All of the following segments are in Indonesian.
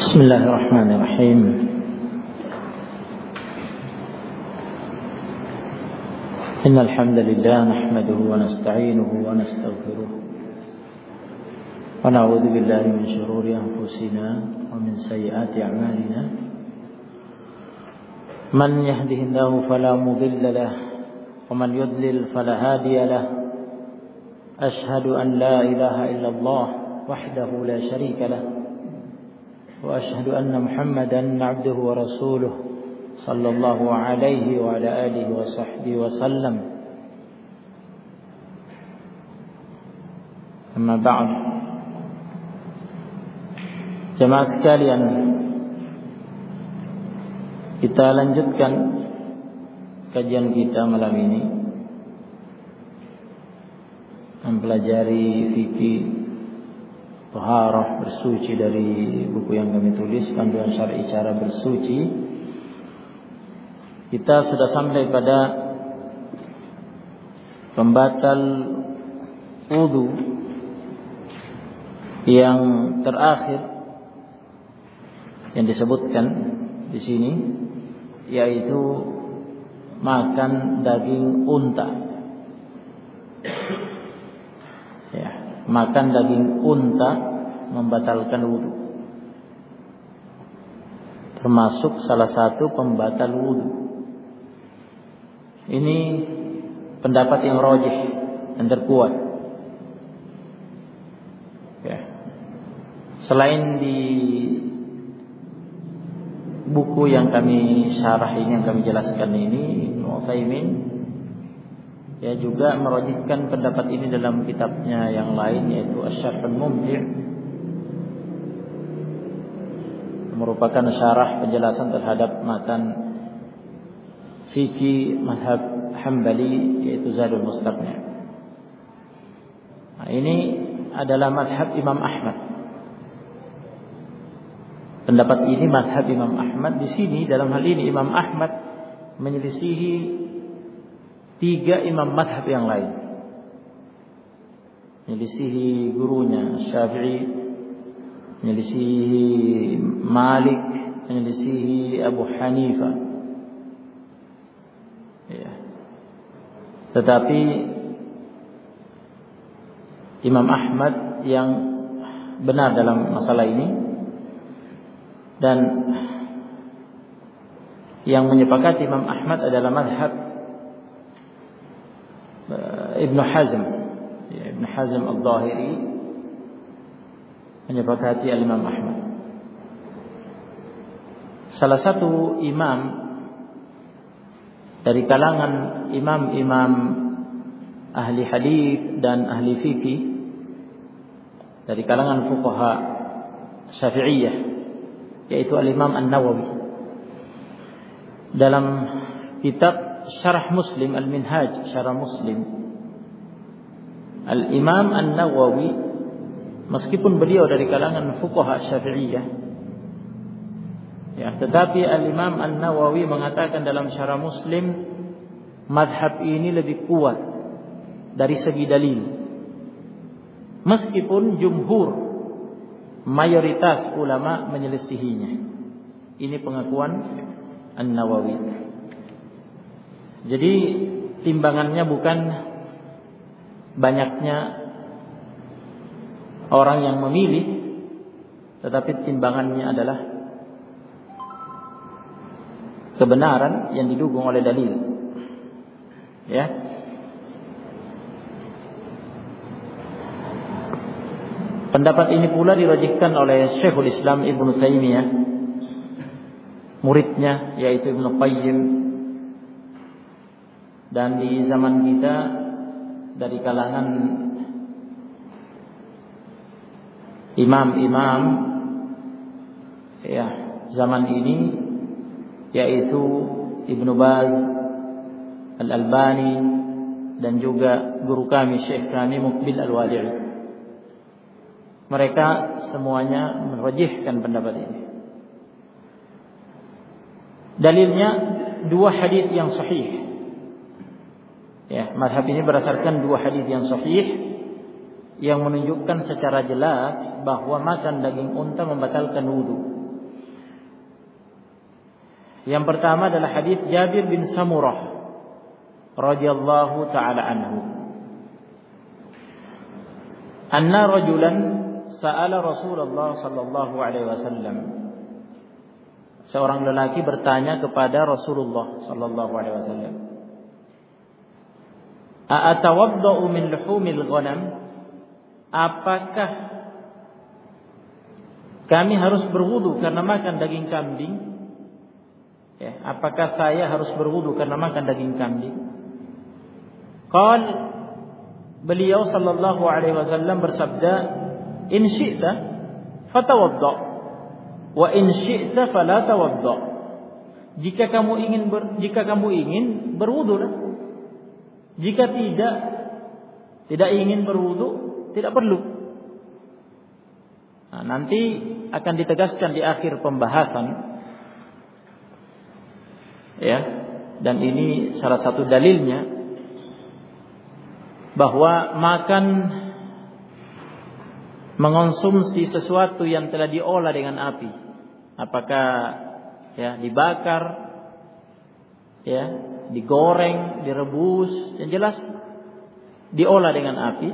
بسم الله الرحمن الرحيم. إن الحمد لله نحمده ونستعينه ونستغفره ونعوذ بالله من شرور أنفسنا ومن سيئات أعمالنا. من يهده الله فلا مضل له ومن يضلل فلا هادي له. أشهد أن لا إله إلا الله وحده لا شريك له وأشهد أن محمدا عبده ورسوله صلى الله عليه وعلى آله وصحبه وسلم. أما بعد, jemaah sekalian, kita lanjutkan kajian kita malam ini, mempelajari fikih taharah, bersuci dari buku yang kami tulis, Panduan Syar'i Cara Bersuci. Kita sudah sampai pada pembatal wudu yang terakhir yang disebutkan di sini, yaitu makan daging unta. Makan daging unta membatalkan wudu, termasuk salah satu pembatal wudu. Ini pendapat yang rajih dan terkuat. Selain di buku yang kami syarah ini, yang kami jelaskan ini, Ibnu Utsaimin juga merajihkan pendapat ini dalam kitabnya yang lain, yaitu Asy-Syarhul Mumti', merupakan syarah penjelasan terhadap matan fikih mazhab Hambali, yaitu Zadul Mustaqni'. Nah, ini adalah mazhab Imam Ahmad. Pendapat ini mazhab Imam Ahmad. Di sini dalam hal ini Imam Ahmad menyelisihi 3 imam madhab yang lain, menyelisihi gurunya Syafi'i, menyelisihi Malik, menyelisihi Abu Hanifah. Tetapi Imam Ahmad yang benar dalam masalah ini, dan yang menyepakati Imam Ahmad adalah madhab Ibnu Hazm, Ibnu Hazm Al-Zahiri menyepakati Al-Imam Ahmad. Salah satu imam dari kalangan imam-imam ahli hadis dan ahli fikih, dari kalangan fuqaha Syafi'iyah, yaitu Al-Imam An-Nawawi, dalam kitab Syarah Muslim, Al-Minhaj Syarah Muslim, Al-Imam An-Nawawi, meskipun beliau dari kalangan fuqaha Syafi'iyah, tetapi Al-Imam An-Nawawi mengatakan dalam Syarah Muslim, mazhab ini lebih kuat dari segi dalil, meskipun jumhur, mayoritas ulama menyelisihinya. Ini pengakuan An-Nawawi. Jadi timbangannya bukan banyaknya orang yang memilih, tetapi timbangannya adalah kebenaran yang didukung oleh dalil. Pendapat ini pula dirajihkan oleh Syekhul Islam Ibnu Taimiyah, muridnya yaitu Ibnu Qayyim, dan di zaman kita dari kalangan imam-imam zaman ini, yaitu Ibnu Baz, Al-Albani, dan juga guru kami Syekh kami Muqbil Al-Wadi'i. Mereka semuanya merajihkan pendapat ini. Dalilnya 2 hadis yang sahih. Mazhab ini berdasarkan 2 hadis yang sahih yang menunjukkan secara jelas bahwa makan daging unta membatalkan wudu. Yang pertama adalah hadis Jabir bin Samurah radhiyallahu taala anhu. Anna rajulan sa'ala Rasulullah sallallahu alaihi wasallam. Seorang lelaki bertanya kepada Rasulullah sallallahu alaihi wasallam, "A'atawaddau min luhumil ghanam?" Apakah kami harus berwudu karena makan daging kambing? Ya, apakah saya harus berwudu karena makan daging kambing? Qal, beliau sallallahu alaihi wasallam bersabda, "In syi'ta fatawadda, wa in syi'ta fala tawadda." Jika kamu ingin berwudulah. Jika tidak ingin berwudu, tidak perlu. Nah, nanti akan ditegaskan di akhir pembahasan, ya. Dan ini salah satu dalilnya bahwa makan, mengonsumsi sesuatu yang telah diolah dengan api, apakah ya dibakar, ya digoreng, direbus, yang jelas diolah dengan api,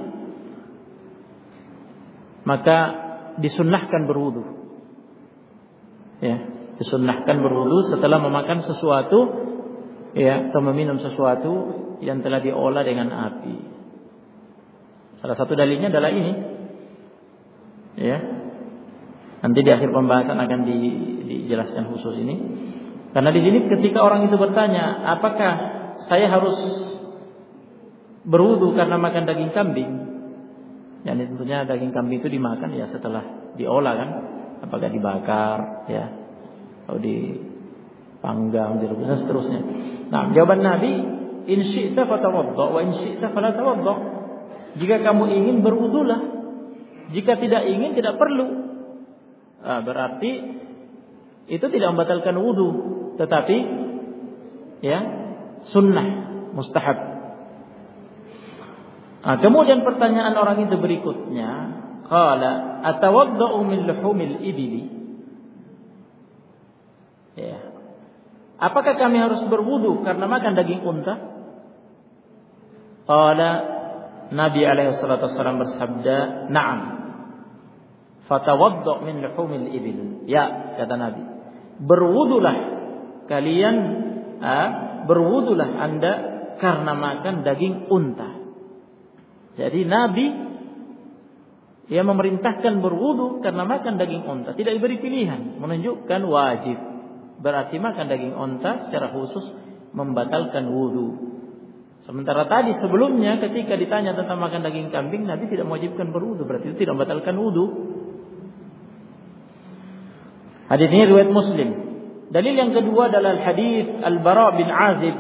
maka disunnahkan berwudu. Ya, disunnahkan berwudu setelah memakan sesuatu, ya, atau meminum sesuatu yang telah diolah dengan api. Salah satu dalilnya adalah ini, ya. Nanti di akhir pembahasan akan dijelaskan khusus ini. Karena di sini ketika orang itu bertanya, apakah saya harus berwudu karena makan daging kambing? Ya, tentunya daging kambing itu dimakan ya setelah diolah kan, apakah dibakar, ya, atau dipanggang, direbus dan seterusnya. Nah, jawaban Nabi, in syi'ta fatawadda wa in syi'ta fala tawadda. Jika kamu ingin berwudulah, jika tidak ingin tidak perlu. Nah, berarti itu tidak membatalkan wudu, tetapi ya sunnah, mustahab. Nah, kemudian pertanyaan orang itu berikutnya, qala atawaddau min luhumil ibili? Ya. Apakah kami harus berwudu karena makan daging unta? Qala, Nabi alaihi salatu wasallam bersabda, "Na'am. Fatawadda' min luhumil ibil." Ya, kata Nabi. Berwudulah kalian, berwudulah Anda karena makan daging unta. Jadi Nabi yang memerintahkan berwudu karena makan daging unta, tidak diberi pilihan, menunjukkan wajib. Berarti makan daging unta secara khusus membatalkan wudu. Sementara tadi sebelumnya ketika ditanya tentang makan daging kambing, Nabi tidak mewajibkan berwudu, berarti itu tidak membatalkan wudu. Hadis ini riwayat Muslim. Dalil yang kedua adalah hadis Al-Bara bin Azib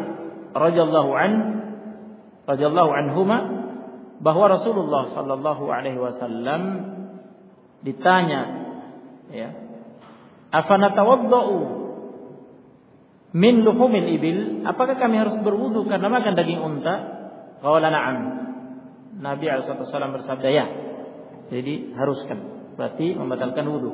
radhiyallahu anhuma, bahwa Rasulullah sallallahu alaihi wasallam ditanya, ya, afanatawaddau min luhumil ibil? Apakah kami harus berwudu karena makan daging unta? Qala na'am. Nabi alaihi wasallam bersabda, ya. Jadi haruskan, berarti membatalkan wudu.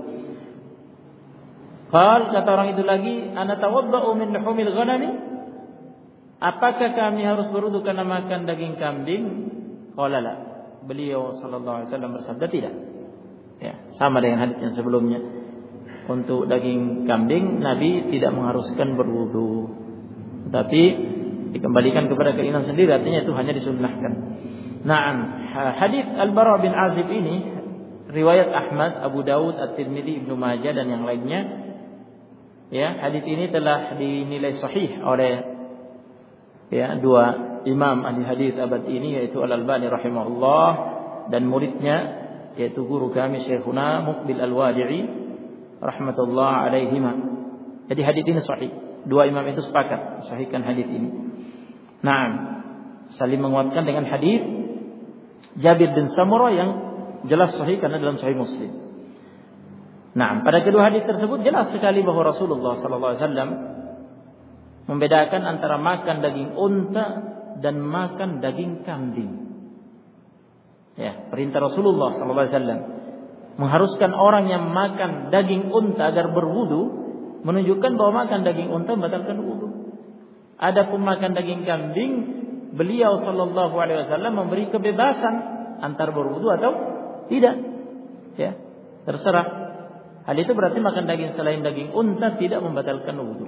Qal, kata orang itu lagi, anatawaddau min luhumil ghanami? Apakah kami harus berwudu karena makan daging kambing? Qala la. Beliau sallallahu alaihi wasallam bersabda tidak. Ya, sama dengan hadis yang sebelumnya. Untuk daging kambing Nabi tidak mengharuskan berwudu, tapi dikembalikan kepada keinginan sendiri, artinya itu hanya disunnahkan. Naam, hadis Al-Bara bin Azib ini riwayat Ahmad, Abu Daud, At-Tirmidzi, Ibnu Majah dan yang lainnya. Ya, hadis ini telah dinilai sahih oleh ya dua imam ahli hadis abad ini, yaitu Al-Albani rahimahullah dan muridnya yaitu guru kami Syekhuna Muqbil Al-Wadi'i rahmatullah alaihima. Jadi hadis ini sahih. Dua imam itu sepakat sahihkan hadis ini. Naam, saling menguatkan dengan hadis Jabir bin Samurah yang jelas sahih karena dalam sahih Muslim. Naam, pada kedua hadis tersebut jelas sekali bahwa Rasulullah sallallahu alaihi wasallam membedakan antara makan daging unta dan makan daging kambing. Ya, perintah Rasulullah sallallahu alaihi wasallam mengharuskan orang yang makan daging unta agar berwudu, menunjukkan bahwa makan daging unta membatalkan wudu. Adapun makan daging kambing, beliau sallallahu alaihi wasallam memberi kebebasan antar berwudu atau tidak. Ya, terserah. Hal itu berarti makan daging selain daging unta tidak membatalkan wudu.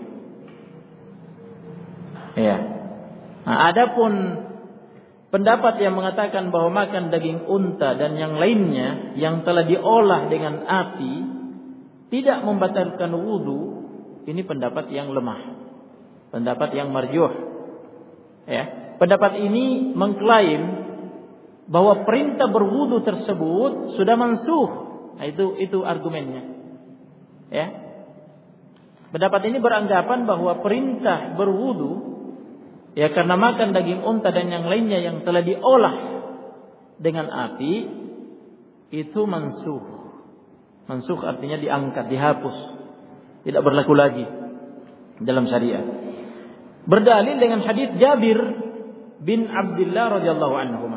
Ya. Nah, adapun pendapat yang mengatakan bahwa makan daging unta dan yang lainnya yang telah diolah dengan api tidak membatalkan wudu, ini pendapat yang lemah. Pendapat yang marjuh. Ya. Pendapat ini mengklaim bahwa perintah berwudu tersebut sudah mansukh. Nah, itu argumennya. Ya. Pendapat ini beranggapan bahwa perintah berwudu ya karena makan daging unta dan yang lainnya yang telah diolah dengan api itu mansukh. Mansukh artinya diangkat, dihapus, tidak berlaku lagi dalam syariat. Berdalil dengan hadis Jabir bin Abdullah radhiyallahu anhu.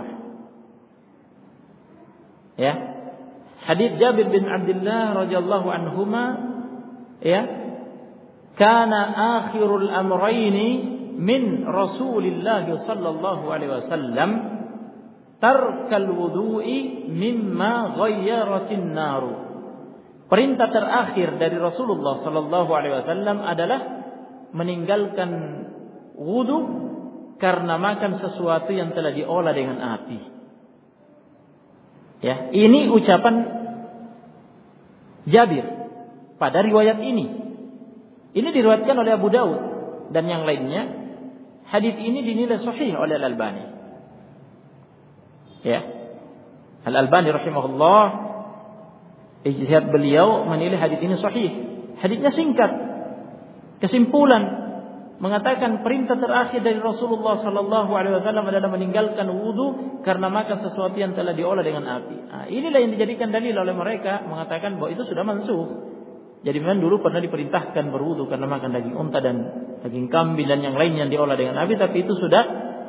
Ya. Hadis Jabir bin Abdullah radhiyallahu anhuma ya. Kana akhirul amrayni min Rasulillah sallallahu alaihi wasallam tarkal wudu'i mimma ghayyaratin nar. Perintah terakhir dari Rasulullah sallallahu alaihi wasallam adalah meninggalkan wudu karena makan sesuatu yang telah diolah dengan api. Ya, ini ucapan Jabir pada riwayat ini. Ini diriwayatkan oleh Abu Daud dan yang lainnya. Hadis ini dinilai sahih oleh Al-Albani. Ya. Al-Albani rahimahullah ijtihad beliau menilai hadis ini sahih. Hadisnya singkat. Kesimpulan mengatakan perintah terakhir dari Rasulullah sallallahu alaihi wasallam adalah meninggalkan wudu karena makan sesuatu yang telah diolah dengan api. Nah, inilah yang dijadikan dalil oleh mereka mengatakan bahwa itu sudah mansukh. Jadi memang dulu pernah diperintahkan berwudu karena makan daging unta dan daging kambing dan yang lain yang diolah dengan api, tapi itu sudah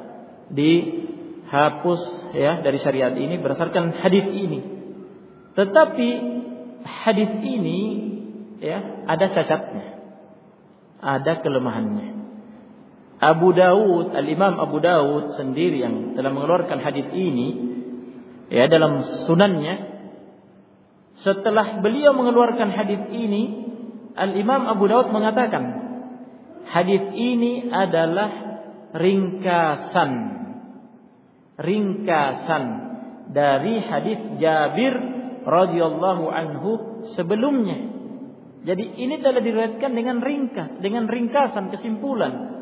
dihapus ya dari syariat ini berdasarkan hadis ini. Tetapi hadis ini ya ada cacatnya. Ada kelemahannya. Abu Daud, Al-Imam Abu Daud sendiri yang telah mengeluarkan hadis ini ya dalam sunannya, setelah beliau mengeluarkan hadis ini, Al-Imam Abu Daud mengatakan hadis ini adalah ringkasan dari hadis Jabir radhiyallahu anhu sebelumnya. Jadi ini telah diriwayatkan dengan ringkasan kesimpulan.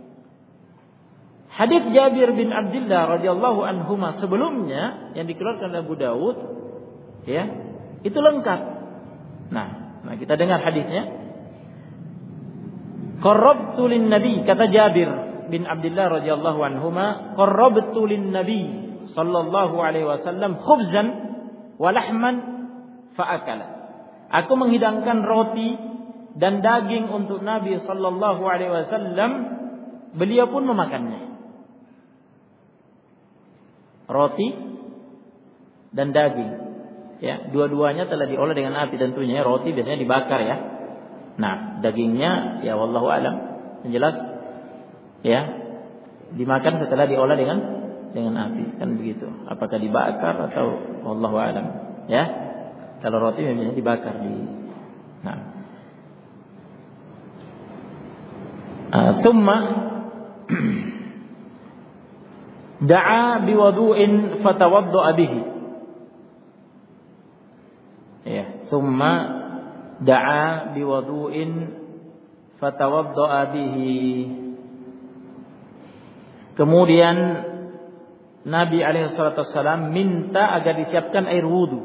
Hadis Jabir bin Abdullah radhiyallahu anhuma sebelumnya yang dikeluarkan oleh Abu Daud ya, itu lengkap. Nah, kita dengar hadisnya. Qarrabtu lin nabi, kata Jabir bin Abdullah radhiyallahu anhuma, qarrabtu lin nabi sallallahu alaihi wasallam khubzan wa lahman fa akala. Aku menghidangkan roti dan daging untuk Nabi sallallahu alaihi wasallam, beliau pun memakannya. Roti dan daging ya, dua-duanya telah diolah dengan api tentunya. Roti biasanya dibakar ya. Nah, dagingnya ya wallahu alam, yang jelas ya dimakan setelah diolah dengan api, kan begitu. Apakah dibakar atau wallahu alam ya. Kalau roti biasanya dibakar nah. Thumma da'a biwudu'in fatawadda'a bihi. Ya, thumma da'a biwudu'in fatawadda'a bihi. Kemudian Nabi alaihi salatu wasallam minta agar disiapkan air wudu.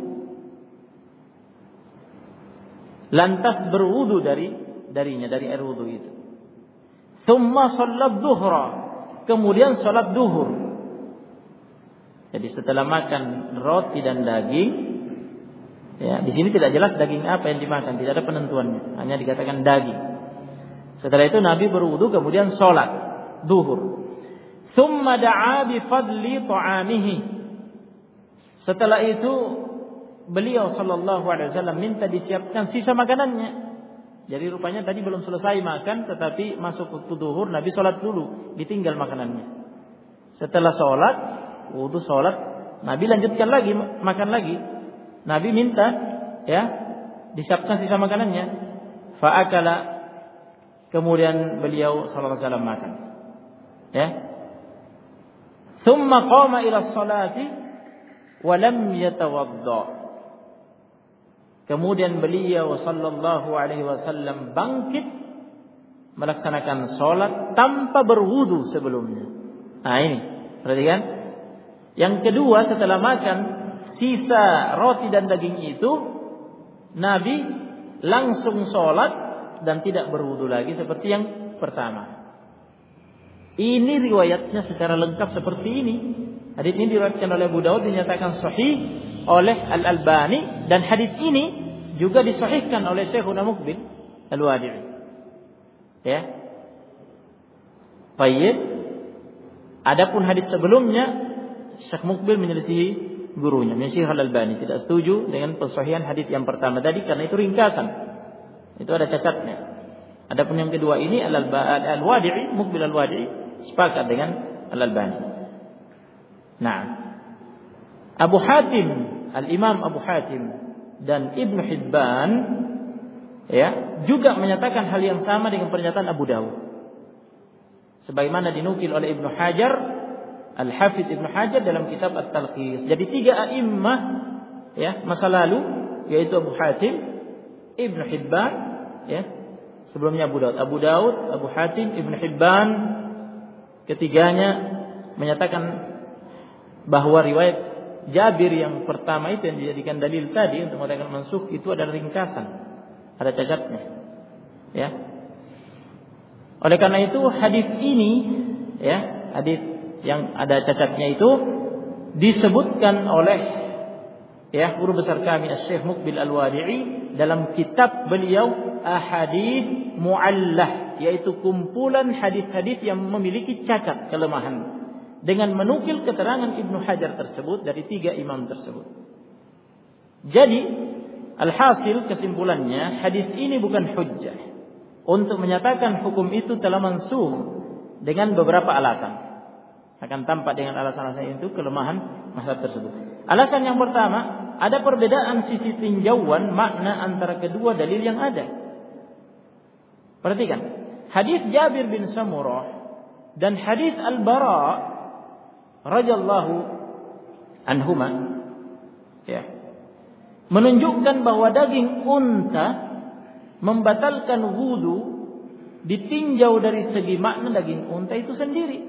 Lantas berwudu darinya, dari air wudu itu. Thumma shallat dhuhra. Kemudian salat duhur. Jadi setelah makan roti dan daging, ya di sini tidak jelas daging apa yang dimakan, tidak ada penentuannya, hanya dikatakan daging. Setelah itu Nabi berwudu kemudian salat duhur. Tsumma da'a bi fadli ta'amihi. Setelah itu beliau sallallahu alaihi wasallam minta disiapkan sisa makanannya Jadi rupanya tadi belum selesai makan, tetapi masuk waktu zuhur, Nabi sholat dulu, ditinggal makanannya. Setelah sholat, wudu sholat, Nabi lanjutkan lagi, makan lagi. Nabi minta, ya, disiapkan sisa makanannya. Fa'akala, kemudian beliau sallallahu alaihi wasallam makan. Ya. Thumma qama ila sholati wa lam yatawadda. Kemudian beliau sallallahu alaihi wasallam bangkit melaksanakan sholat tanpa berwudu sebelumnya. Nah ini, perhatikan. Yang kedua, setelah makan sisa roti dan daging itu, Nabi langsung sholat dan tidak berwudu lagi seperti yang pertama. Ini riwayatnya secara lengkap seperti ini. Hadis ini diriwayatkan oleh Abu Daud, dinyatakan sahih oleh Al-Albani, dan hadis ini juga disahihkan oleh Syekhuna Muqbil Al-Wadi'i. Ya. Baik. Adapun hadis sebelumnya Syekh Muqbil menyelisihi gurunya, Syekh Al-Albani tidak setuju dengan pensahihan hadis yang pertama tadi karena itu ringkasan. Itu ada cacatnya. Adapun yang kedua ini Al-Wadi'i, Muqbil Al-Wadi'i sepakat dengan Al-Albani. Nah, Abu Hatim, Al-Imam Abu Hatim dan Ibn Hibban, ya, juga menyatakan hal yang sama dengan pernyataan Abu Dawud. Sebagaimana dinukil oleh Ibn Hajar, Al-Hafidz Ibn Hajar dalam kitab At-Talqis. Jadi 3 a'immah, ya, masa lalu, yaitu Abu Hatim, Ibn Hibban, ya, sebelumnya Abu Dawud, Abu Hatim, Ibn Hibban, ketiganya menyatakan bahwa riwayat Jabir yang pertama itu yang dijadikan dalil tadi untuk mengatakan mansukh itu adalah ringkasan, ada cacatnya, ya. Oleh karena itu hadis ini, ya, hadis yang ada cacatnya itu disebutkan oleh, ya, guru besar kami Syekh Muqbil Al-Wadi'i dalam kitab beliau Ahadits Mu'allah, yaitu kumpulan hadis-hadis yang memiliki cacat kelemahan, dengan menukil keterangan Ibnu Hajar tersebut dari 3 imam tersebut. Jadi alhasil kesimpulannya, hadis ini bukan hujjah untuk menyatakan hukum itu telah mansukh dengan beberapa alasan. Akan tampak dengan alasan-alasan itu kelemahan mazhab tersebut. Alasan yang pertama, ada perbedaan sisi tinjauan makna antara kedua dalil yang ada. Perhatikan, hadis Jabir bin Samurah dan hadis Al-Bara radhiyallahu anhuma, ya, menunjukkan bahwa daging unta membatalkan wudu ditinjau dari segi makna daging unta itu sendiri.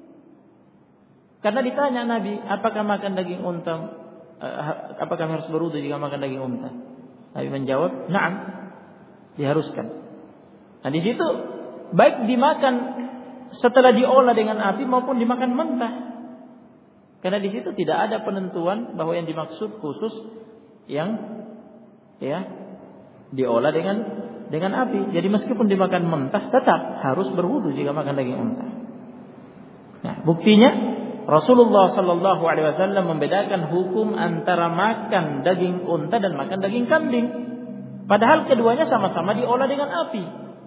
Karena ditanya Nabi, apakah makan daging unta, apakah harus berwudu jika makan daging unta? Nabi menjawab, na'am, diharuskan. Nah di situ baik dimakan setelah diolah dengan api maupun dimakan mentah. Karena di situ tidak ada penentuan bahwa yang dimaksud khusus yang, ya, diolah dengan api. Jadi meskipun dimakan mentah tetap harus berwudu jika makan daging unta. Nah, buktinya Rasulullah sallallahu alaihi wasallam membedakan hukum antara makan daging unta dan makan daging kambing. Padahal keduanya sama-sama diolah dengan api.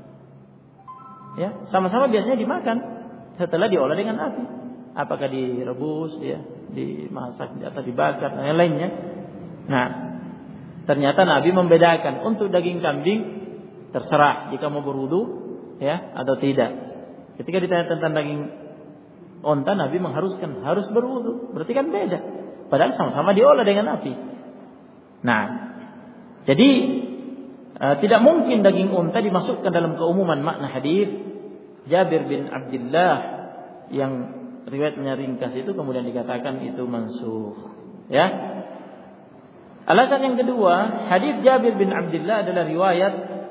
Ya, sama-sama biasanya dimakan setelah diolah dengan api. Apakah direbus, ya, dimasak atau dibakar dan yang lainnya. Nah, ternyata Nabi membedakan untuk daging kambing terserah jika mau berwudu, ya, atau tidak. Ketika ditanya tentang daging unta, Nabi mengharuskan harus berwudu. Berarti kan beda. Padahal sama-sama diolah dengan api. Nah, jadi tidak mungkin daging unta dimasukkan dalam keumuman makna hadis Jabir bin Abdullah yang riwayatnya ringkas itu kemudian dikatakan itu mansukh. Ya. Alasan yang kedua, hadis Jabir bin Abdullah adalah riwayat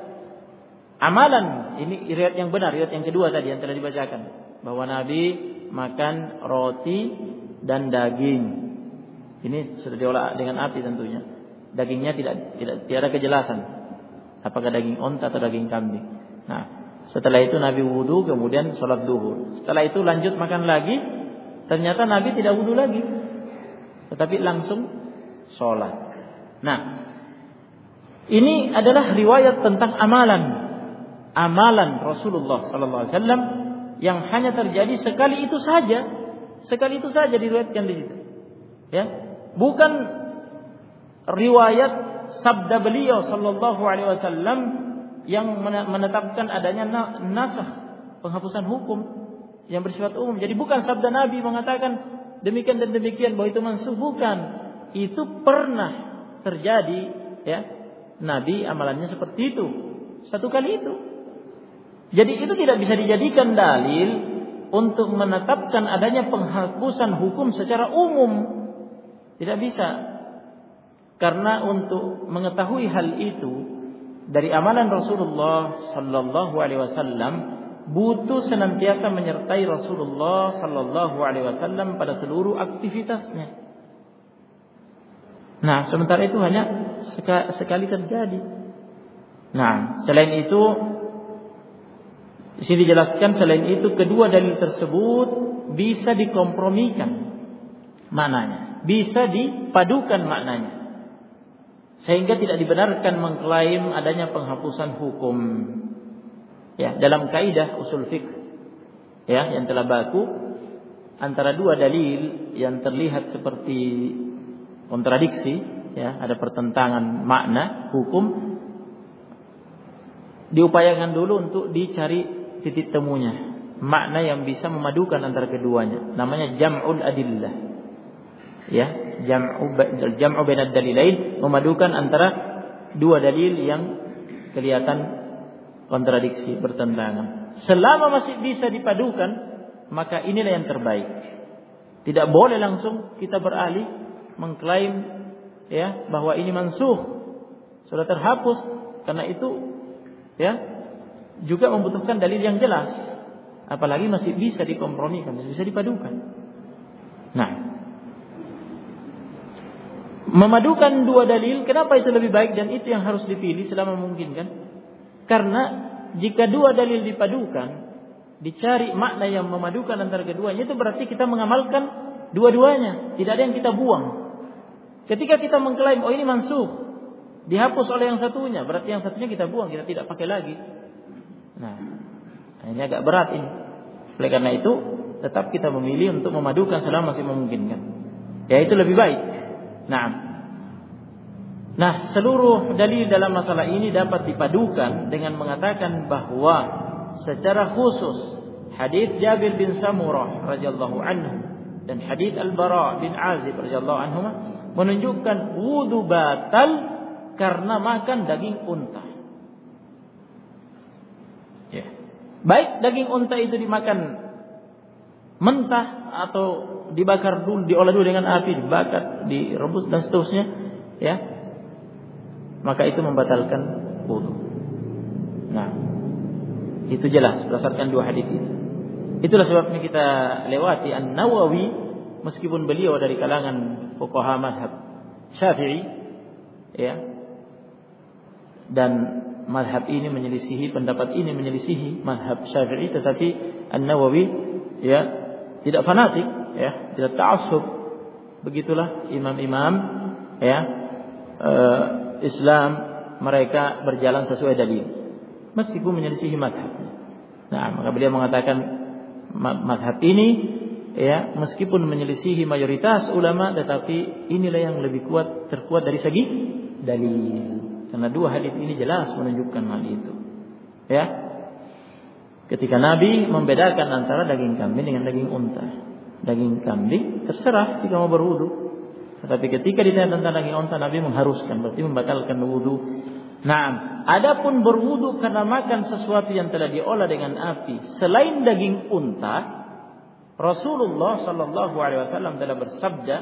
amalan. Ini riwayat yang benar, riwayat yang kedua tadi yang telah dibacakan, bahwa Nabi makan roti dan daging. Ini sudah diolah dengan api tentunya. Dagingnya tidak ada kejelasan apakah daging unta atau daging kambing. Nah, setelah itu Nabi wudu kemudian sholat duhur. Setelah itu lanjut makan lagi. Ternyata Nabi tidak wudu lagi, tetapi langsung sholat. Nah, ini adalah riwayat tentang amalan. amalan Rasulullah sallallahu alaihi wasallam yang hanya terjadi sekali itu saja diriwayatkan di situ. Ya, bukan riwayat sabda beliau sallallahu alaihi wasallam yang menetapkan adanya nasakh, penghapusan hukum yang bersifat umum. Jadi bukan sabda Nabi mengatakan demikian dan demikian bahwa itu mansukh, bukan. Itu pernah terjadi, ya. Nabi amalannya seperti itu, satu kali itu. Jadi itu tidak bisa dijadikan dalil untuk menetapkan adanya penghapusan hukum secara umum. Tidak bisa. Karena untuk mengetahui hal itu dari amalan Rasulullah sallallahu alaihi wasallam butuh senantiasa menyertai Rasulullah sallallahu alaihi wasallam pada seluruh aktivitasnya. Nah, sementara itu hanya sekali terjadi. Nah, selain itu di sini dijelaskan, selain itu kedua dalil tersebut bisa dikompromikan maknanya, bisa dipadukan maknanya, sehingga tidak dibenarkan mengklaim adanya penghapusan hukum. Ya, dalam kaidah usul fiqh, ya, yang telah baku antara dua dalil yang terlihat seperti kontradiksi, ya, ada pertentangan makna hukum, diupayakan dulu untuk dicari titik temunya, makna yang bisa memadukan antara keduanya. Namanya jam'ul adillah. Ya, jam'u bainad dalilain, memadukan antara dua dalil yang kelihatan kontradiksi, bertentangan. Selama masih bisa dipadukan, maka inilah yang terbaik. Tidak boleh langsung kita beralih mengklaim, ya, bahwa ini mansukh, sudah terhapus, karena itu, ya, juga membutuhkan dalil yang jelas. Apalagi masih bisa dikompromikan, masih bisa dipadukan. Nah, memadukan dua dalil, kenapa itu lebih baik dan itu yang harus dipilih selama memungkinkan? Karena jika dua dalil dipadukan, dicari makna yang memadukan antara keduanya, itu berarti kita mengamalkan dua-duanya, tidak ada yang kita buang. Ketika kita mengklaim, oh ini mansukh, dihapus oleh yang satunya, berarti yang satunya kita buang, kita tidak pakai lagi. Nah, ini agak berat ini. Oleh karena itu, tetap kita memilih untuk memadukan selama masih memungkinkan. Ya, itu lebih baik. Nah, seluruh dalil dalam masalah ini dapat dipadukan dengan mengatakan bahwa secara khusus hadits Jabir bin Samurah radhiyallahu anhu dan hadits Al-Bara bin Azib radhiyallahu anhu menunjukkan wudu batal karena makan daging unta. Ya. Baik daging unta itu dimakan mentah atau dibakar dulu, diolah dulu dengan api, dibakar, direbus dan seterusnya, ya. Maka itu membatalkan wudu. Nah, itu jelas berdasarkan dua hadis itu. Itulah sebabnya kita lewati An-Nawawi, meskipun beliau dari kalangan fuqaha mazhab Syafi'i, ya, dan mazhab ini menyelisihi, pendapat ini menyelisihi mazhab Syafi'i, tetapi An-Nawawi, ya, tidak fanatik, ya, tidak ta'assub. Begitulah imam-imam, ya, Islam, mereka berjalan sesuai dalil meskipun menyelisihi mazhab. Nah, maka beliau mengatakan mazhab ini, ya, meskipun menyelisihi mayoritas ulama, tetapi inilah yang lebih kuat, terkuat dari segi dalil. Karena dua hadis ini jelas menunjukkan hal itu. Ya. Ketika Nabi membedakan antara daging kambing dengan daging unta. Daging kambing terserah jika mau berwudu. Tetapi ketika ditanya tentang daging unta, Nabi mengharuskan, berarti membatalkan wudu. Nah, adapun berwudu karena makan sesuatu yang telah diolah dengan api selain daging unta, Rasulullah sallallahu alaihi wasallam telah bersabda,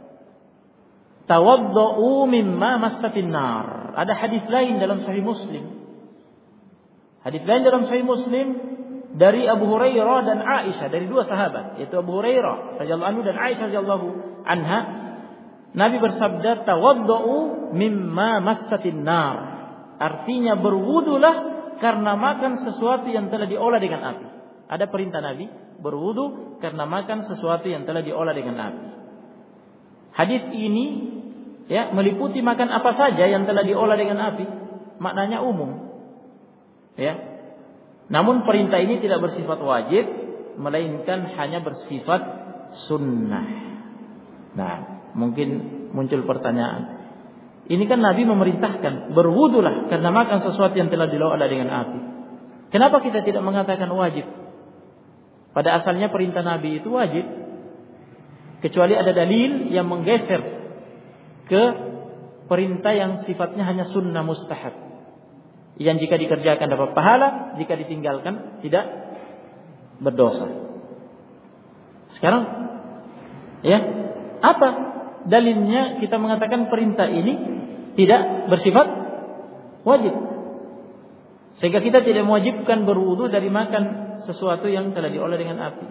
"Tawaddu mimma massatin nar." Ada hadis lain dalam Sahih Muslim. Hadis lain dalam Sahih Muslim dari Abu Hurairah dan Aisyah, dari dua sahabat, yaitu Abu Hurairah radhiyallahu anhu dan Aisyah radhiyallahu anha. Nabi bersabda, "Tawaddu mimma massatin nar." Artinya berwudulah karena makan sesuatu yang telah diolah dengan api. Ada perintah Nabi, berwudu karena makan sesuatu yang telah diolah dengan api. Hadis ini, ya, meliputi makan apa saja yang telah diolah dengan api. Maknanya umum. Ya. Namun perintah ini tidak bersifat wajib, melainkan hanya bersifat sunnah. Nah, mungkin muncul pertanyaan. Ini kan Nabi memerintahkan berwudulah karena makan sesuatu yang telah dilola dengan api. Kenapa kita tidak mengatakan wajib? Pada asalnya perintah Nabi itu wajib. Kecuali ada dalil yang menggeser ke perintah yang sifatnya hanya sunnah mustahab. Yang jika dikerjakan dapat pahala, jika ditinggalkan tidak berdosa. Sekarang ya, apa dalilnya kita mengatakan perintah ini tidak bersifat wajib? Sehingga kita tidak mewajibkan berwudu dari makan sesuatu yang telah diolah dengan api.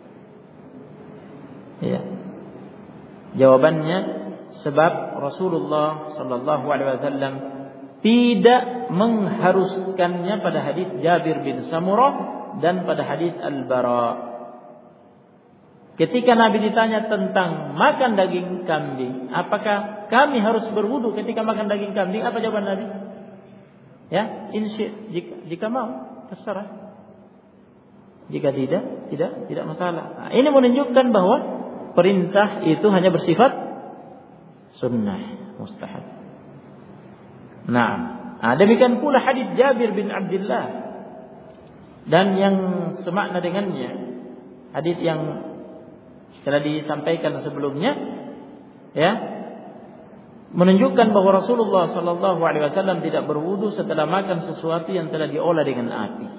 Ya. Jawabannya sebab Rasulullah sallallahu alaihi wasallam tidak mengharuskannya pada hadis Jabir bin Samurah dan pada hadis Al-Bara. Ketika Nabi ditanya tentang makan daging kambing, apakah kami harus berwudu ketika makan daging kambing? Apa jawaban Nabi? Ya, jika mau, terserah. Jika tidak masalah. Nah, ini menunjukkan bahwa perintah itu hanya bersifat sunnah, mustahab. Nah, demikian pula hadis Jabir bin Abdullah dan yang semakna dengannya, hadis yang telah disampaikan sebelumnya, ya, menunjukkan bahwa Rasulullah sallallahu alaihi wasallam tidak berwudu setelah makan sesuatu yang telah diolah dengan api.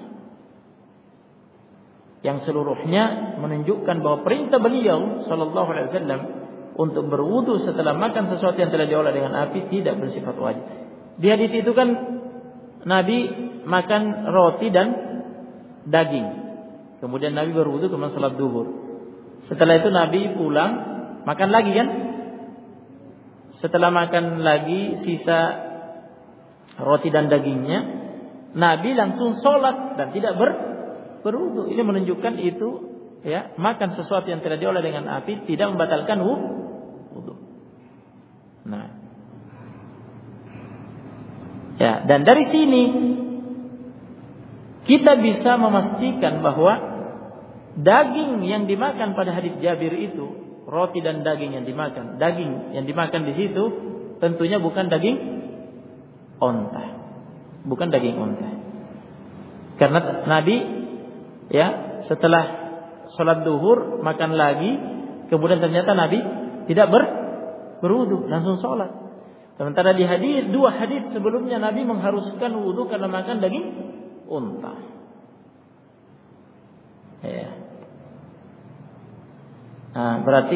Yang seluruhnya menunjukkan bahwa perintah beliau sallallahu alaihi wasallam untuk berwudu setelah makan sesuatu yang telah diolah dengan api tidak bersifat wajib. Di hadis itu kan Nabi makan roti dan daging. Kemudian Nabi berwudu kemudian salat duhur. Setelah itu Nabi pulang makan lagi kan? Setelah makan lagi sisa roti dan dagingnya, Nabi langsung sholat dan tidak berwudu. Ini menunjukkan itu, ya, makan sesuatu yang tidak diolah dengan api tidak membatalkan wudu. Nah, ya, dan dari sini kita bisa memastikan bahwa daging yang dimakan pada hadis Jabir itu, roti dan daging yang dimakan di situ tentunya bukan daging onta. Bukan daging onta. Karena Nabi, ya, setelah sholat duhur makan lagi, kemudian ternyata Nabi tidak berwudu, langsung sholat. Sementara di dua hadis sebelumnya Nabi mengharuskan wudu karena makan daging unta. Ya. Nah, berarti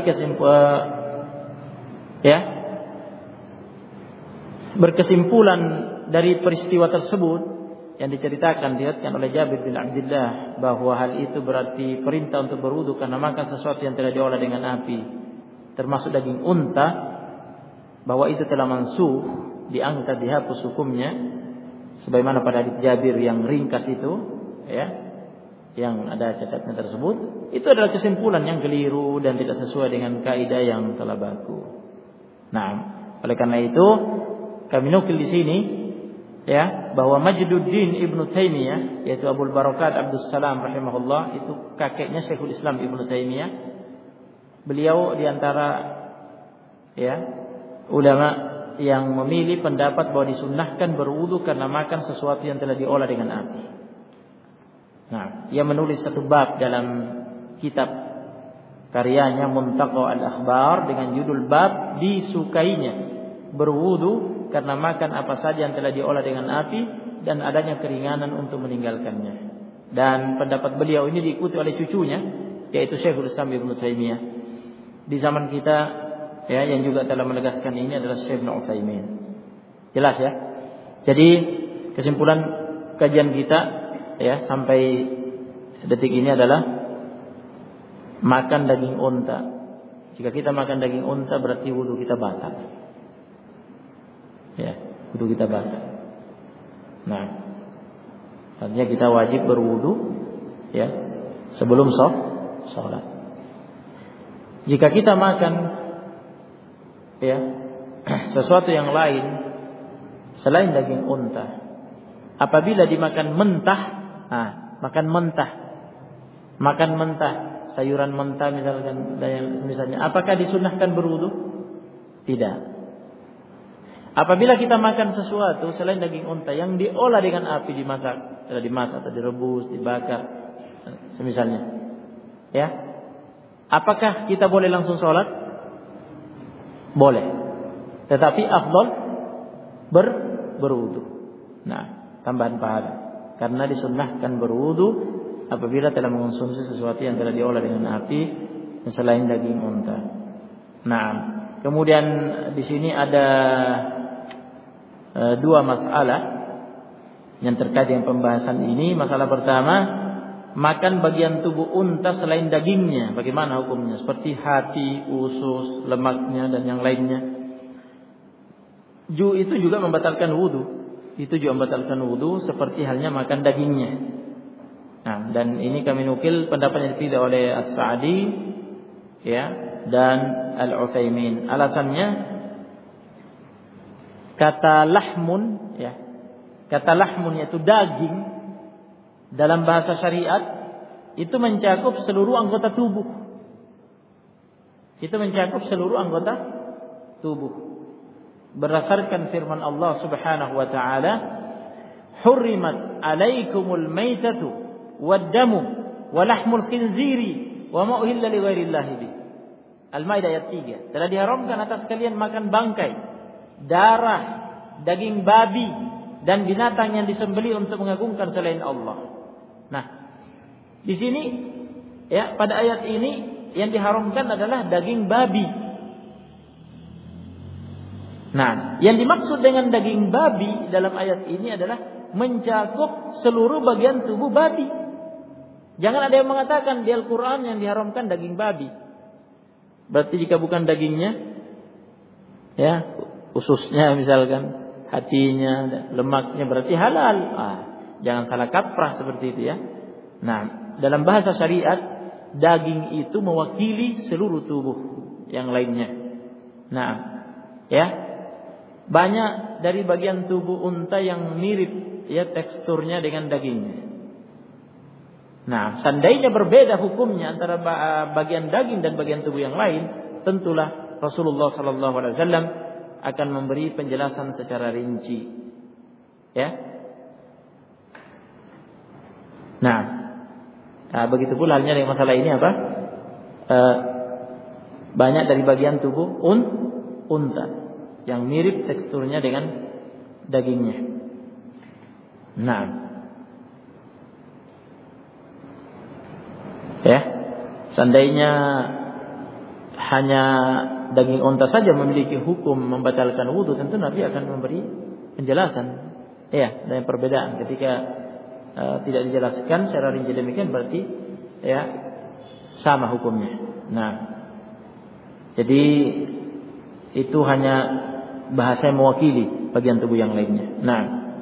berkesimpulan dari peristiwa tersebut yang diriwayatkan oleh Jabir bin Abdullah bahwa hal itu berarti perintah untuk berwudu karena makan sesuatu yang telah diolah dengan api, termasuk daging unta, bahwa itu telah mansuh, diangkat, dihapus hukumnya, sebagaimana pada hadis Jabir yang ringkas itu, ya, yang ada catatnya tersebut. Itu adalah kesimpulan yang keliru dan tidak sesuai dengan kaidah yang telah baku. Nah, oleh karena itu kami nukil di sini, ya, bahwa Majduddin Ibnu Taimiyah, yaitu Abul Barakat Abdus Salam rahimahullah, itu kakeknya Syekhul Islam Ibnu Taimiyah. Beliau diantara, ya, ulama yang memilih pendapat bahwa disunnahkan berwudu karena makan sesuatu yang telah diolah dengan api. Nah, ia menulis satu bab dalam kitab karyanya Muntaqa al-Akhbar dengan judul bab disukainya berwudu karena makan apa saja yang telah diolah dengan api dan adanya keringanan untuk meninggalkannya. Dan pendapat beliau ini diikuti oleh cucunya, yaitu Syekhul Islam Ibnu Taimiyah. Di zaman kita, ya, yang juga telah menegaskan ini adalah Syekh Ibnu Utsaimin. Jelas, ya. Jadi kesimpulan kajian kita, ya, sampai detik ini adalah makan daging unta. Jika kita makan daging unta berarti wudu kita batal. Ya, wudu kita batal. Nah, artinya kita wajib berwudu, ya, sebelum sholat. Jika kita makan, ya, sesuatu yang lain selain daging unta, apabila dimakan mentah, makan mentah. Makan mentah, sayuran mentah misalnya, apakah disunahkan berwudu? Tidak. Apabila kita makan sesuatu selain daging unta yang diolah dengan api, dimasak atau direbus, dibakar, semisalnya, ya, apakah kita boleh langsung sholat? Boleh. Tetapi afdal berwudu. Nah, tambahan pahala. Karena disunnahkan berwudu apabila telah mengonsumsi sesuatu yang telah diolah dengan api selain daging unta. Nah, kemudian di sini ada dua masalah yang terkait dengan pembahasan ini. Masalah pertama, makan bagian tubuh unta selain dagingnya, bagaimana hukumnya? Seperti hati, usus, lemaknya dan yang lainnya. Itu juga membatalkan wudu. Itu juga membatalkan wudu seperti halnya makan dagingnya. Nah, dan ini kami nukil pendapat yang dipilih oleh As-Sa'di, ya, dan Al-Utsaimin. Alasannya, kata lahmun, ya, kata lahmun yaitu daging dalam bahasa syariat itu mencakup seluruh anggota tubuh. Itu mencakup seluruh anggota tubuh. Berdasarkan firman Allah Subhanahu wa taala, "Hurrimat 'alaikumul maitatu wad-damu wa lahmul khinziri wa ma uhilla li ghairillahi bih." Al-Maidah ayat 3. Telah diharamkan atas kalian makan bangkai, darah, daging babi dan binatang yang disembelih untuk mengagungkan selain Allah. Nah, di sini, ya, pada ayat ini yang diharamkan adalah daging babi. Nah, yang dimaksud dengan daging babi dalam ayat ini adalah mencakup seluruh bagian tubuh babi. Jangan ada yang mengatakan di Al-Quran yang diharamkan daging babi. Berarti jika bukan dagingnya, ya, ususnya misalkan, hatinya, lemaknya, berarti halal. Jangan salah kaprah seperti itu, ya. Nah, dalam bahasa syariat, daging itu mewakili seluruh tubuh yang lainnya. Nah, ya, banyak dari bagian tubuh unta yang mirip, ya, teksturnya dengan dagingnya. Nah, seandainya berbeda hukumnya antara bagian daging dan bagian tubuh yang lain, tentulah Rasulullah SAW akan memberi penjelasan secara rinci, ya. Nah, begitu pula halnya dengan masalah ini apa? Banyak dari bagian tubuh unta yang mirip teksturnya dengan dagingnya. Nah, ya, seandainya hanya daging unta saja memiliki hukum membatalkan wudu, tentu Nabi akan memberi penjelasan, ya, dan perbedaan. Ketika tidak dijelaskan secara rinci demikian, berarti, ya, sama hukumnya. Nah, jadi itu hanya bahasa yang mewakili bagian tubuh yang lainnya. Nah,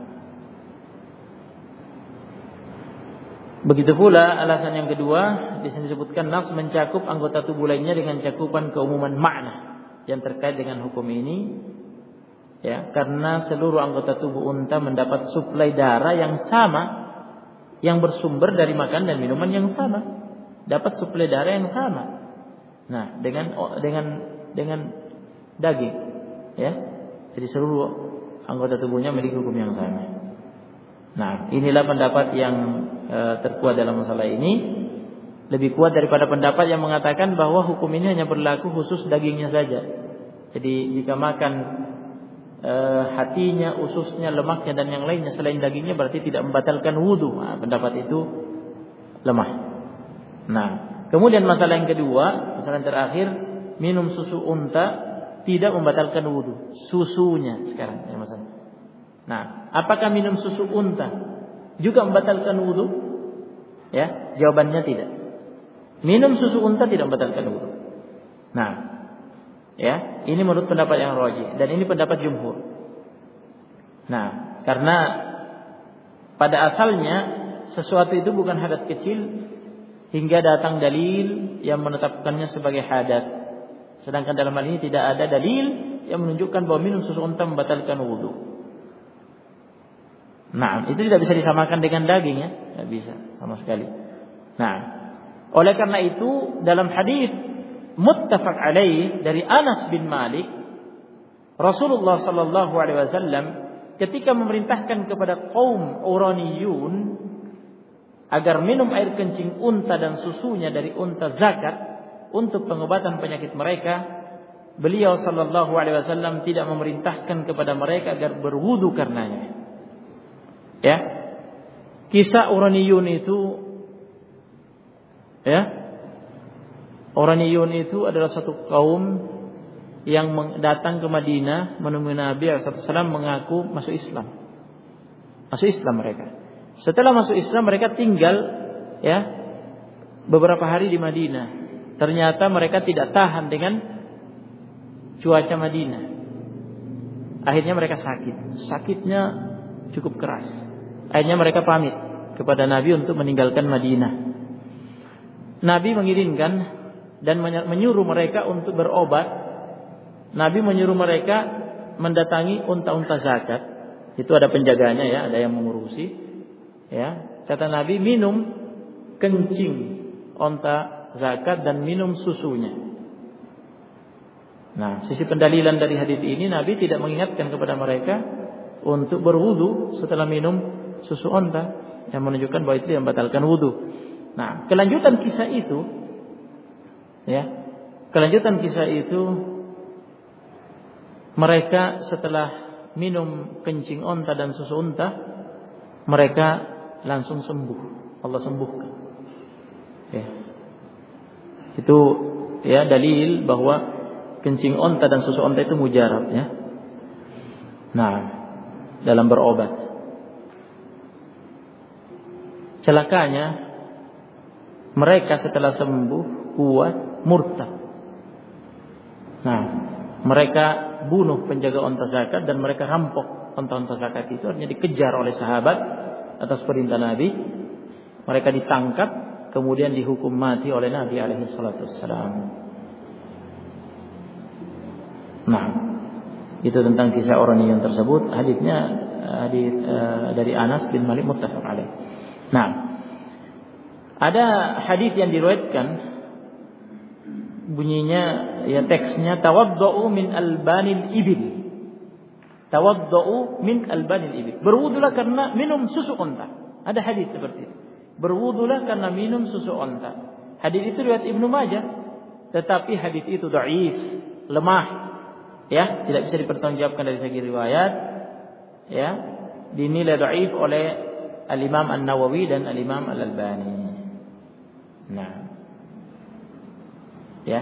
begitu pula alasan yang kedua, di sini disebutkan nas mencakup anggota tubuh lainnya dengan cakupan keumuman makna yang terkait dengan hukum ini, ya, karena seluruh anggota tubuh unta mendapat suplai darah yang sama, yang bersumber dari makan dan minuman yang sama, dapat suplai darah yang sama. Nah, dengan daging, ya, jadi seluruh anggota tubuhnya memiliki hukum yang sama. Nah, inilah pendapat yang terkuat dalam masalah ini. Lebih kuat daripada pendapat yang mengatakan bahwa hukum ini hanya berlaku khusus dagingnya saja. Jadi jika makan hatinya, ususnya, lemaknya dan yang lainnya selain dagingnya, berarti tidak membatalkan wudu. Nah, pendapat itu lemah. Nah, kemudian masalah yang kedua, masalah yang terakhir, minum susu unta tidak membatalkan wudu. Susunya sekarang, ya, masalah. Nah, apakah minum susu unta juga membatalkan wudu? Ya, jawabannya tidak. Minum susu unta tidak membatalkan wudu. Nah, ya, ini menurut pendapat yang rajih dan ini pendapat jumhur. Nah, karena pada asalnya sesuatu itu bukan hadas kecil hingga datang dalil yang menetapkannya sebagai hadas. Sedangkan dalam hal ini tidak ada dalil yang menunjukkan bahwa minum susu unta membatalkan wudu. Nah, itu tidak bisa disamakan dengan daging, ya. Enggak bisa sama sekali. Nah, oleh karena itu dalam hadis muttafaq alaih dari Anas bin Malik, Rasulullah sallallahu alaihi wasallam ketika memerintahkan kepada kaum Uraniyun agar minum air kencing unta dan susunya dari unta zakat untuk pengobatan penyakit mereka, beliau sallallahu alaihi wasallam tidak memerintahkan kepada mereka agar berwudu karenanya. Ya. Kisah Uraniyun itu, ya. Uraniyun itu adalah satu kaum yang datang ke Madinah menemui Nabi SAW, mengaku masuk Islam. Masuk Islam mereka. Setelah masuk Islam mereka tinggal, ya, beberapa hari di Madinah. Ternyata mereka tidak tahan dengan cuaca Madinah. Akhirnya mereka sakit. Sakitnya cukup keras. Akhirnya mereka pamit kepada Nabi untuk meninggalkan Madinah. Nabi mengirimkan dan menyuruh mereka untuk berobat. Nabi menyuruh mereka mendatangi unta-unta zakat. Itu ada penjaganya, ya, ada yang mengurusi. Ya, kata Nabi, minum kencing unta zakat dan minum susunya. Nah, sisi pendalilan dari hadis ini, Nabi tidak mengingatkan kepada mereka untuk berwudu setelah minum susu unta, yang menunjukkan bahwa itu yang membatalkan wudu. Nah, kelanjutan kisah itu, ya, mereka setelah minum kencing unta dan susu unta, mereka langsung sembuh. Allah sembuhkan. Ya. Itu, ya, dalil bahwa kencing unta dan susu unta itu mujarab, ya. Nah, dalam berobat. Celakanya mereka setelah sembuh kuat murtad. Nah, mereka bunuh penjaga unta zakat dan mereka rampok unta-unta zakat itu. Artinya dikejar oleh sahabat atas perintah Nabi. Mereka ditangkap kemudian dihukum mati oleh Nabi alaihi salatu wassalam. Nah, itu tentang kisah Uraniyun tersebut. Hadisnya dari Anas bin Malik muttafaq alaih. Nah, ada hadis yang diriwayatkan bunyinya, ya, teksnya tawaddau min albanil ibil. Tawaddau min albanil ibil. Berwudulah karena minum susu unta. Ada hadis seperti itu. Berwudulah karena minum susu unta. Hadis itu riwayat Ibnu Majah, tetapi hadis itu dhaif, lemah. Ya, tidak bisa dipertanggungjawabkan dari segi riwayat. Ya, dinilai dhaif oleh Al-Imam An-Nawawi dan Al-Imam Al-Albani. Nah, ya,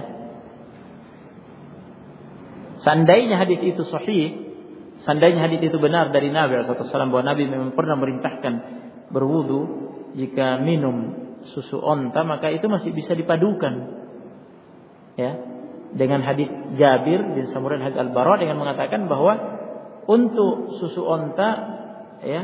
seandainya hadis itu sahih, seandainya hadis itu benar dari Nabi SAW bahwa Nabi memang pernah merintahkan berwudu jika minum susu onta, maka itu masih bisa dipadukan, ya, dengan hadis Jabir bin Samurah Al-Bara dengan mengatakan bahwa untuk susu onta, ya,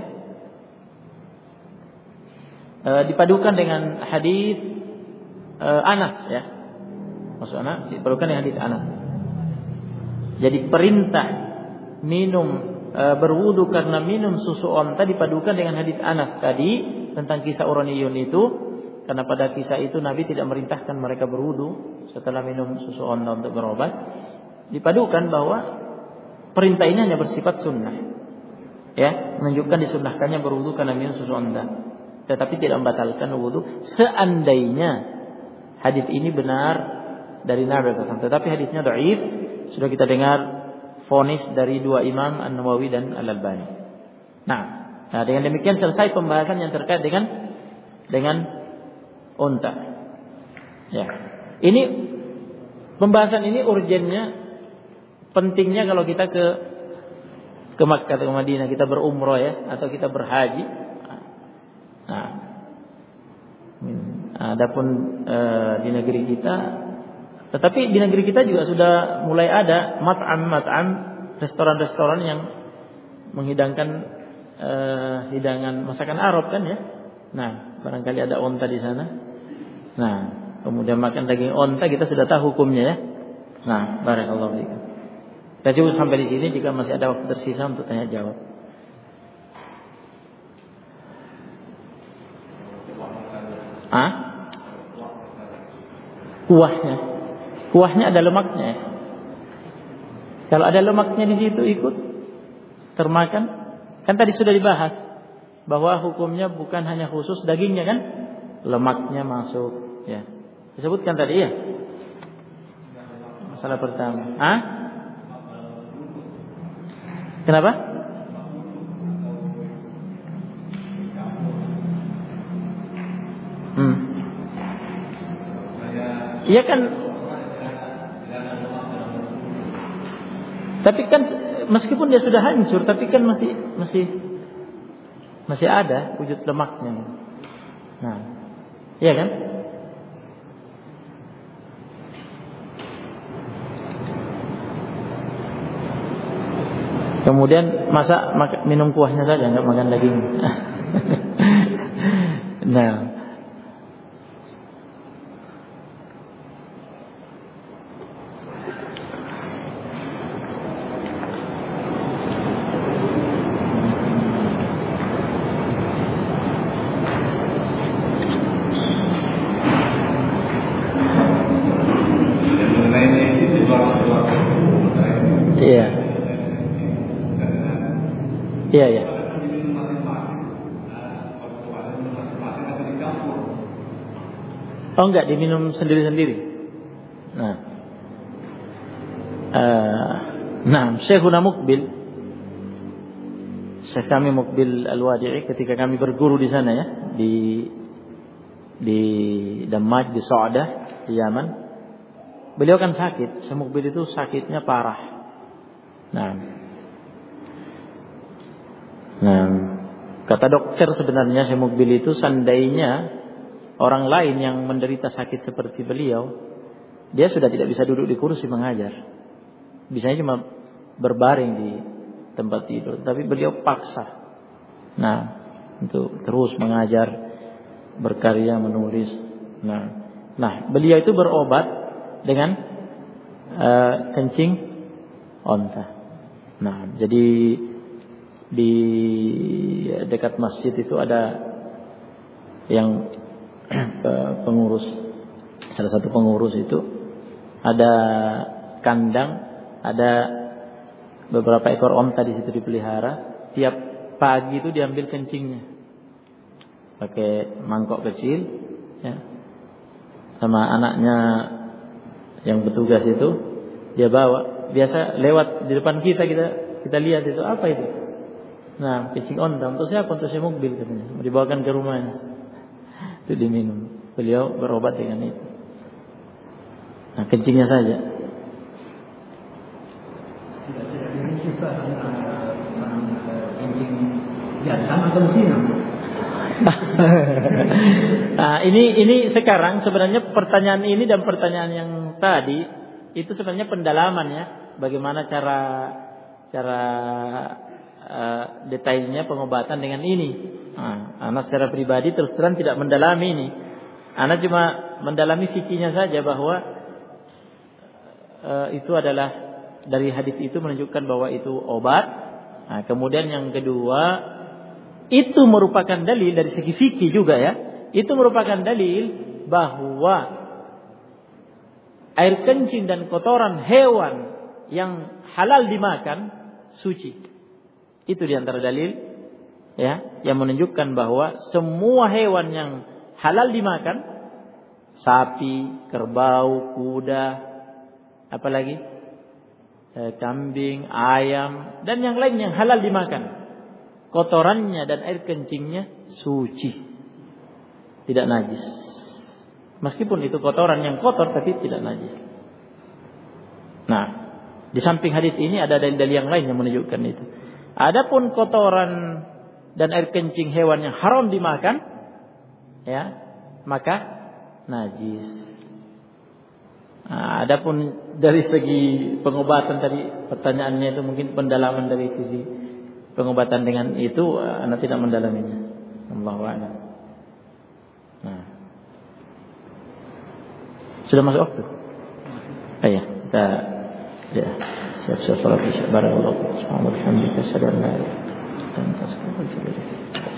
dipadukan dengan hadis Anas, ya. Maksudnya dipadukan dengan hadis Anas. Jadi perintah minum berwudu karena minum susu onta dipadukan dengan hadis Anas tadi tentang kisah Uraniyun itu, karena pada kisah itu Nabi tidak merintahkan mereka berwudu setelah minum susu onta untuk berobat. Dipadukan bahwa perintah ini hanya bersifat sunnah, ya, menunjukkan disunnahkannya berwudu karena minum susu onta, tetapi tidak membatalkan wudu seandainya hadis ini benar dari Nabi SAW. Tetapi hadisnya dhaif. Sudah kita dengar vonis dari dua imam An-Nawawi dan Al-Albani. Nah, dengan demikian selesai pembahasan yang terkait dengan unta. Ya. Ini pembahasan ini urgennya, pentingnya kalau kita ke Makkah atau ke Madinah, kita berumrah, ya, atau kita berhaji. Nah, adapun di negeri kita, tetapi di negeri kita juga sudah mulai ada mat'am, restoran-restoran yang menghidangkan hidangan masakan Arab, kan, ya. Nah, barangkali ada onta di sana. Nah, kemudian makan daging onta, kita sudah tahu hukumnya, ya. Nah, barakallahu fiikum. Kita cukup sampai di sini. Jika masih ada waktu tersisa untuk tanya jawab. Ah? Kuahnya ada lemaknya. Kalau ada lemaknya di situ ikut termakan. Kan tadi sudah dibahas bahwa hukumnya bukan hanya khusus dagingnya kan, lemaknya masuk. Ya, disebutkan tadi ya. Masalah pertama. Ah? Kenapa? Iya kan. Tapi kan meskipun dia sudah hancur, tapi kan masih ada wujud lemaknya. Nah, iya kan? Kemudian minum kuahnya saja, nggak makan daging. Nah, iya. Oh enggak, diminum sendiri-sendiri. Nah, Syekhuna Muqbil, Syekh kami Muqbil Al-Wadi'i, ketika kami berguru di sana ya, di Damaj, di Sa'dah, di Yaman. Beliau kan sakit, Syekh Muqbil itu sakitnya parah. Nah, kata dokter sebenarnya Syekh Muqbil itu seandainya orang lain yang menderita sakit seperti beliau, dia sudah tidak bisa duduk di kursi mengajar. Bisanya cuma berbaring di tempat tidur. Tapi beliau paksa. Nah, untuk terus mengajar, berkarya, menulis. Nah, beliau itu berobat dengan kencing onta. Nah, jadi di dekat masjid itu ada yang pengurus, salah satu pengurus itu ada kandang, ada beberapa ekor onta di situ dipelihara. Tiap pagi itu diambil kencingnya pakai mangkok kecil, ya, sama anaknya yang bertugas itu dia bawa. Biasa lewat di depan kita lihat itu apa itu. Nah, kencing onta untuk siapa? Untuk Syekh Muqbil katanya. Mau dibawakan ke rumahnya. Itu diminum. Beliau berobat dengan itu. Nah, kencingnya saja. Nah, ini sekarang sebenarnya pertanyaan ini dan pertanyaan yang tadi itu sebenarnya pendalaman ya. Bagaimana cara detailnya pengobatan dengan ini. Anak secara pribadi terus terang tidak mendalami ini. Anak cuma mendalami fikihnya saja bahwa itu adalah dari hadis itu menunjukkan bahwa itu obat. Nah, kemudian yang kedua, itu merupakan dalil dari segi fikih juga ya. Itu merupakan dalil bahwa air kencing dan kotoran hewan yang halal dimakan suci. Itu diantara dalil ya yang menunjukkan bahwa semua hewan yang halal dimakan, sapi, kerbau, kuda, apalagi kambing, ayam dan yang lain yang halal dimakan, kotorannya dan air kencingnya suci, tidak najis. Meskipun itu kotoran yang kotor tapi tidak najis. Nah, di samping hadis ini ada dalil-dalil yang lain yang menunjukkan itu. Adapun kotoran dan air kencing hewan yang haram dimakan, ya, maka najis. Nah, adapun dari segi pengobatan tadi pertanyaannya itu mungkin pendalaman dari sisi pengobatan dengan itu, Anda tidak mendalaminya. Allahu a'lam. Nah, sudah masuk waktu. Iya, kita ya siap-siap salat isya. Barakallahu fiikum. Alhamdulillah.